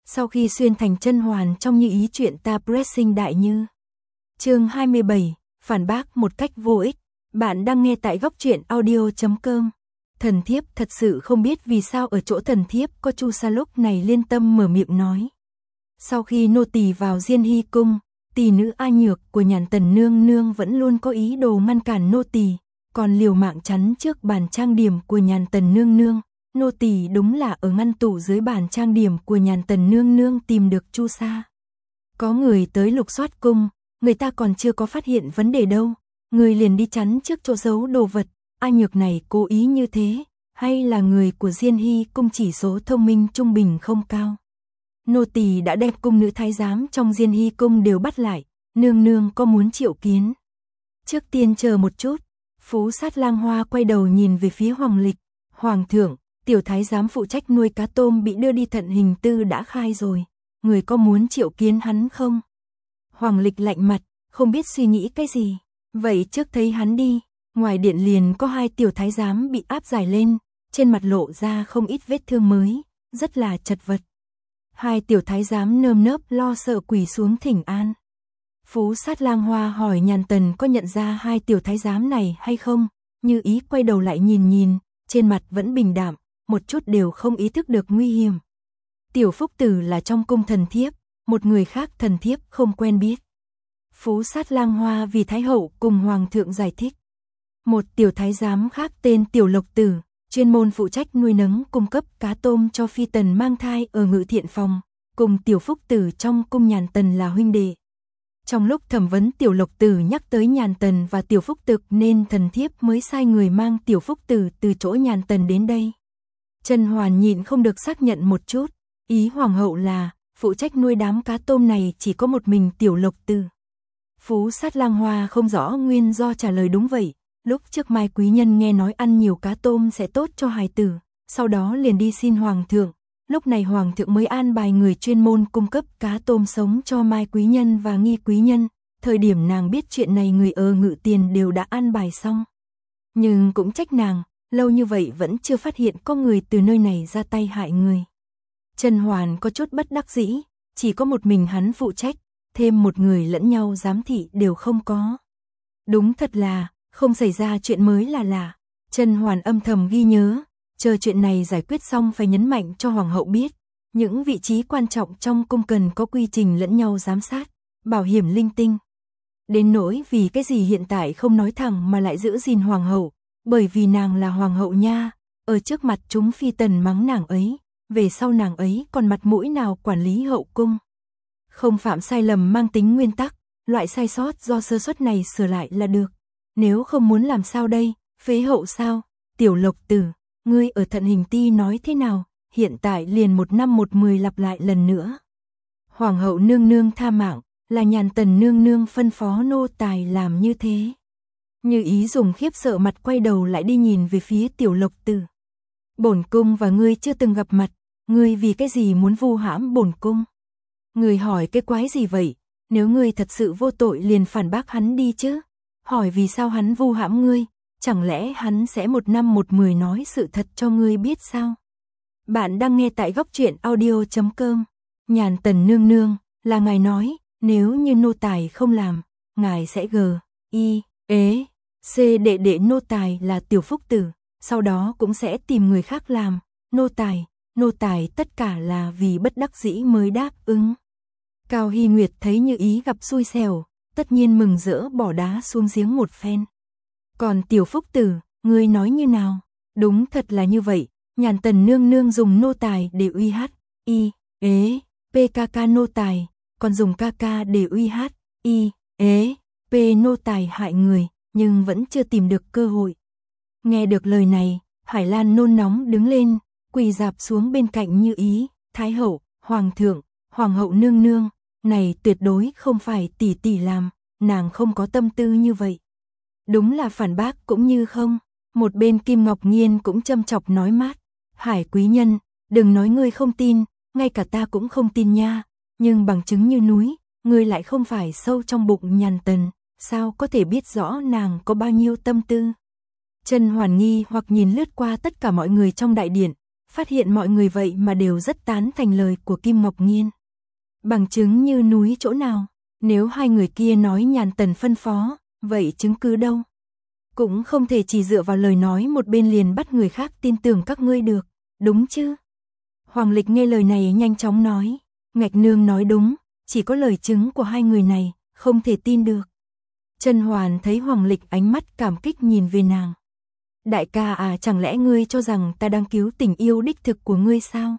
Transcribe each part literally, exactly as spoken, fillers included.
Sau khi xuyên thành chân hoàn trong Như Ý chuyện ta pressing đại như. Chương hai mươi bảy, phản bác một cách vô ích. Bạn đang nghe tại góc truyện audio chấm com. Thần thiếp thật sự không biết vì sao ở chỗ thần thiếp có Chu Sa lúc này liên tâm mở miệng nói. Sau khi nô tỳ vào Diên Hy cung, tỷ nữ A Nhược của Nhàn Tần nương nương vẫn luôn có ý đồ ngăn cản nô tỳ, còn liều mạng chắn trước bàn trang điểm của Nhàn Tần nương nương. Nô tỳ đúng là ở ngăn tủ dưới bàn trang điểm của Nhàn Tần nương nương tìm được Chu Sa. Có người tới lục soát cung, người ta còn chưa có phát hiện vấn đề đâu, người liền đi chắn trước chỗ giấu đồ vật. A Nhược này cố ý như thế, hay là người của Diên Hy cung chỉ số thông minh trung bình không cao? Nô tỳ đã đem cung nữ thái giám trong Diên Hy cung đều bắt lại, nương nương có muốn triệu kiến? Trước tiên chờ một chút. Phú Sát Lang Hoa quay đầu nhìn về phía Hoàng Lịch. Hoàng thượng, tiểu thái giám phụ trách nuôi cá tôm bị đưa đi thận hình tư đã khai rồi, người có muốn triệu kiến hắn không? Hoàng Lịch lạnh mặt, không biết suy nghĩ cái gì. Vậy trước thấy hắn đi. Ngoài điện liền có hai tiểu thái giám bị áp giải lên, trên mặt lộ ra không ít vết thương mới, rất là chật vật. Hai tiểu thái giám nơm nớp lo sợ quỳ xuống thỉnh an. Phú Sát Lang Hoa hỏi Nhàn Tần có nhận ra hai tiểu thái giám này hay không? Như Ý quay đầu lại nhìn nhìn, trên mặt vẫn bình đạm, một chút đều không ý thức được nguy hiểm. Tiểu Phúc Tử là trong cung thần thiếp, một người khác thần thiếp không quen biết. Phú Sát Lang Hoa vì Thái hậu cùng Hoàng thượng giải thích. Một tiểu thái giám khác tên Tiểu Lộc Tử, chuyên môn phụ trách nuôi nấng cung cấp cá tôm cho phi tần mang thai ở Ngự Thiện phòng, cùng Tiểu Phúc Tử trong cung Nhàn Tần là huynh đệ. Trong lúc thẩm vấn Tiểu Lộc Tử nhắc tới Nhàn Tần và Tiểu Phúc Tử nên thần thiếp mới sai người mang Tiểu Phúc Tử từ chỗ Nhàn Tần đến đây. Trần Hoàn nhịn không được xác nhận một chút, ý hoàng hậu là phụ trách nuôi đám cá tôm này chỉ có một mình Tiểu Lộc Tử. Phú Sát Lang Hoa không rõ nguyên do trả lời đúng vậy. Lúc trước Mai quý nhân nghe nói ăn nhiều cá tôm sẽ tốt cho hài tử, sau đó liền đi xin hoàng thượng. Lúc này hoàng thượng mới an bài người chuyên môn cung cấp cá tôm sống cho Mai quý nhân và Nghi quý nhân. Thời điểm nàng biết chuyện này người ở Ngự Tiền đều đã an bài xong. Nhưng cũng trách nàng, lâu như vậy vẫn chưa phát hiện có người từ nơi này ra tay hại người. Trần Hoàn có chút bất đắc dĩ, chỉ có một mình hắn phụ trách, thêm một người lẫn nhau giám thị đều không có. Đúng thật là không xảy ra chuyện mới là lạ. Trần Hoàn âm thầm ghi nhớ, chờ chuyện này giải quyết xong phải nhấn mạnh cho hoàng hậu biết, những vị trí quan trọng trong cung cần có quy trình lẫn nhau giám sát, bảo hiểm linh tinh. Đến nỗi vì cái gì hiện tại không nói thẳng mà lại giữ gìn hoàng hậu, bởi vì nàng là hoàng hậu nha, ở trước mặt chúng phi tần mắng nàng ấy, về sau nàng ấy còn mặt mũi nào quản lý hậu cung. Không phạm sai lầm mang tính nguyên tắc, loại sai sót do sơ suất này sửa lại là được. Nếu không muốn làm sao đây, phế hậu sao? Tiểu Lộc Tử, ngươi ở thận hình ti nói thế nào? Hiện tại liền một năm một mười lặp lại lần nữa. Hoàng hậu nương nương tha mạng, là Nhàn Tần nương nương phân phó nô tài làm như thế. Như Ý dùng khiếp sợ mặt quay đầu lại đi nhìn về phía Tiểu Lộc Tử. Bổn cung và ngươi chưa từng gặp mặt, ngươi vì cái gì muốn vu hãm bổn cung? Ngươi hỏi cái quái gì vậy? Nếu ngươi thật sự vô tội liền phản bác hắn đi chứ. Hỏi vì sao hắn vu hãm ngươi, chẳng lẽ hắn sẽ một năm một mười nói sự thật cho ngươi biết sao? Bạn đang nghe tại góc truyện audio chấm com. Nhàn Tần nương nương, là ngài nói, nếu như nô tài không làm, ngài sẽ gờ, y, ế, c đệ đệ nô tài là Tiểu Phúc Tử, sau đó cũng sẽ tìm người khác làm, nô tài, nô tài tất cả là vì bất đắc dĩ mới đáp ứng. Cao Hy Nguyệt thấy Như Ý gặp xui xẻo, tất nhiên mừng rỡ bỏ đá xuống giếng một phen. Còn Tiểu Phúc Tử, ngươi nói như nào? Đúng thật là như vậy, Nhàn Tần nương nương dùng nô tài để uy hát, y, ế, pkk nô tài, còn dùng kk để uy hát, y, ế, p nô tài hại người, nhưng vẫn chưa tìm được cơ hội. Nghe được lời này, Hải Lan nôn nóng đứng lên, quỳ rạp xuống bên cạnh Như Ý, Thái hậu, Hoàng thượng, Hoàng hậu nương nương. Này tuyệt đối không phải tỷ tỷ làm, nàng không có tâm tư như vậy. Đúng là phản bác cũng như không. Một bên Kim Ngọc Nghiên cũng châm chọc nói mát. Hải quý nhân, đừng nói ngươi không tin, ngay cả ta cũng không tin nha. Nhưng bằng chứng như núi, ngươi lại không phải sâu trong bụng Nhàn Tần, sao có thể biết rõ nàng có bao nhiêu tâm tư. Trần Hoàn nghi hoặc nhìn lướt qua tất cả mọi người trong đại điện, phát hiện mọi người vậy mà đều rất tán thành lời của Kim Ngọc Nghiên. Bằng chứng như núi chỗ nào, nếu hai người kia nói Nhàn Tần phân phó, vậy chứng cứ đâu? Cũng không thể chỉ dựa vào lời nói một bên liền bắt người khác tin tưởng các ngươi được, đúng chứ? Hoàng Lịch nghe lời này nhanh chóng nói, Ngạch nương nói đúng, chỉ có lời chứng của hai người này, không thể tin được. Chân Hoàn thấy Hoàng Lịch ánh mắt cảm kích nhìn về nàng. Đại ca à, chẳng lẽ ngươi cho rằng ta đang cứu tình yêu đích thực của ngươi sao?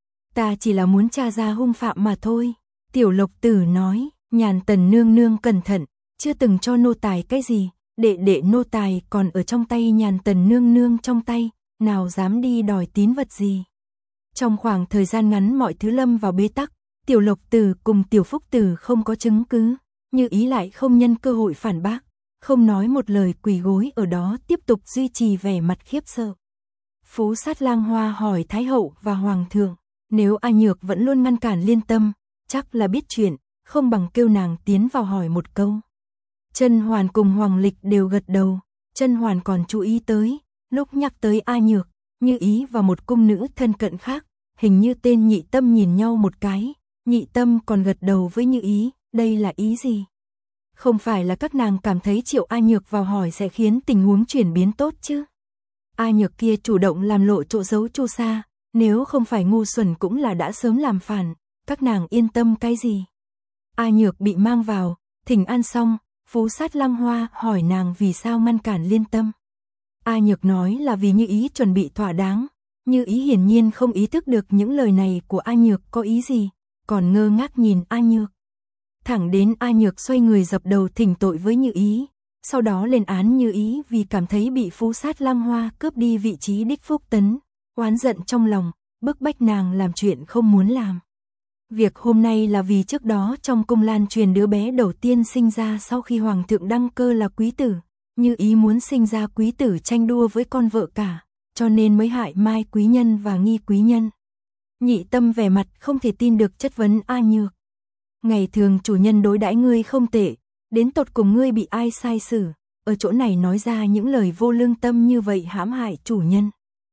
Ta chỉ là muốn tra ra hung phạm mà thôi. Tiểu Lộc Tử nói, Nhàn Tần nương nương cẩn thận, chưa từng cho nô tài cái gì, đệ đệ nô tài còn ở trong tay Nhàn Tần nương nương trong tay, nào dám đi đòi tín vật gì. Trong khoảng thời gian ngắn mọi thứ lâm vào bế tắc, Tiểu Lộc Tử cùng Tiểu Phúc Tử không có chứng cứ, Như Ý lại không nhân cơ hội phản bác, không nói một lời quỳ gối ở đó tiếp tục duy trì vẻ mặt khiếp sợ. Phú Sát Lang Hoa hỏi Thái Hậu và Hoàng thượng, nếu A Nhược vẫn luôn ngăn cản Liên Tâm, chắc là biết chuyện, không bằng kêu nàng tiến vào hỏi một câu. Chân Hoàn cùng Hoàng Lịch đều gật đầu, Chân Hoàn còn chú ý tới, lúc nhắc tới A Nhược, Như Ý và một cung nữ thân cận khác, hình như tên Nhị Tâm nhìn nhau một cái, Nhị Tâm còn gật đầu với Như Ý, đây là ý gì? Không phải là các nàng cảm thấy triệu A Nhược vào hỏi sẽ khiến tình huống chuyển biến tốt chứ? A Nhược kia chủ động làm lộ chỗ giấu Chu Sa, nếu không phải ngu xuẩn cũng là đã sớm làm phản, các nàng yên tâm cái gì? A Nhược bị mang vào, thỉnh an xong, Phú Sát Lang Hoa hỏi nàng vì sao ngăn cản Liên Tâm. A Nhược nói là vì Như Ý chuẩn bị thỏa đáng, Như Ý hiển nhiên không ý thức được những lời này của A Nhược có ý gì, còn ngơ ngác nhìn A Nhược. Thẳng đến A Nhược xoay người dập đầu thỉnh tội với Như Ý, sau đó lên án Như Ý vì cảm thấy bị Phú Sát Lang Hoa cướp đi vị trí đích phúc tấn, oán giận trong lòng, bức bách nàng làm chuyện không muốn làm. Việc hôm nay là vì trước đó trong cung lan truyền đứa bé đầu tiên sinh ra sau khi Hoàng thượng đăng cơ là quý tử, Như Ý muốn sinh ra quý tử tranh đua với con vợ cả, cho nên mới hại Mai quý nhân và Nghi quý nhân. Nhị Tâm vẻ mặt không thể tin được chất vấn A Nhược. Ngày thường chủ nhân đối đãi ngươi không tệ, đến tột cùng ngươi bị ai sai xử, ở chỗ này nói ra những lời vô lương tâm như vậy hãm hại chủ nhân.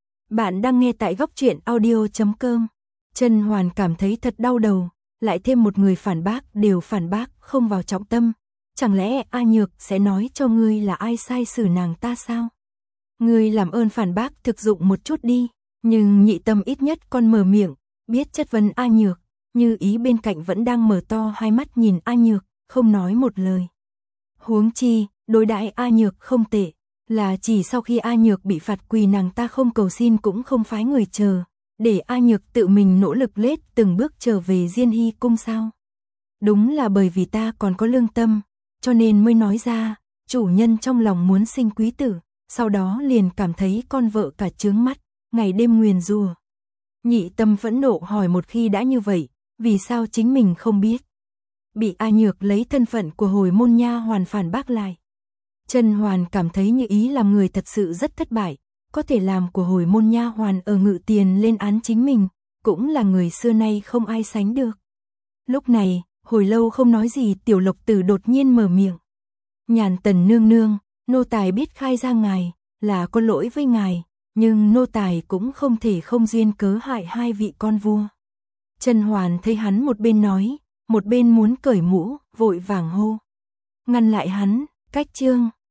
Bạn đang nghe tại góc truyện audio chấm com. Chân Hoàn cảm thấy thật đau đầu, lại thêm một người phản bác đều phản bác không vào trọng tâm. Chẳng lẽ A Nhược sẽ nói cho ngươi là ai sai xử nàng ta sao? Ngươi làm ơn phản bác thực dụng một chút đi, nhưng Nhị Tâm ít nhất còn mở miệng, biết chất vấn A Nhược, Như Ý bên cạnh vẫn đang mở to hai mắt nhìn A Nhược, không nói một lời. Huống chi, đối đãi A Nhược không tệ, là chỉ sau khi A Nhược bị phạt quỳ nàng ta không cầu xin cũng không phái người chờ, để A Nhược tự mình nỗ lực lết từng bước trở về Diên Hy cung sao? Đúng là bởi vì ta còn có lương tâm, cho nên mới nói ra, chủ nhân trong lòng muốn sinh quý tử, sau đó liền cảm thấy con vợ cả chướng mắt, ngày đêm nguyền rủa. Nhị Tâm phẫn nộ hỏi một khi đã như vậy, vì sao chính mình không biết? Bị A Nhược lấy thân phận của hồi môn nha hoàn phản bác lại. Chân Hoàn cảm thấy Như Ý làm người thật sự rất thất bại, có thể làm của hồi môn nha hoàn ở Ngự Tiền lên án chính mình, cũng là người xưa nay không ai sánh được. Lúc này, hồi lâu không nói gì Tiểu Lộc Tử đột nhiên mở miệng. Nhàn Tần nương nương, nô tài biết khai ra ngài, là có lỗi với ngài, nhưng nô tài cũng không thể không duyên cớ hại hai vị con vua. Chân Hoàn thấy hắn một bên nói, một bên muốn cởi mũ, vội vàng hô. Ngăn lại hắn, cách chương.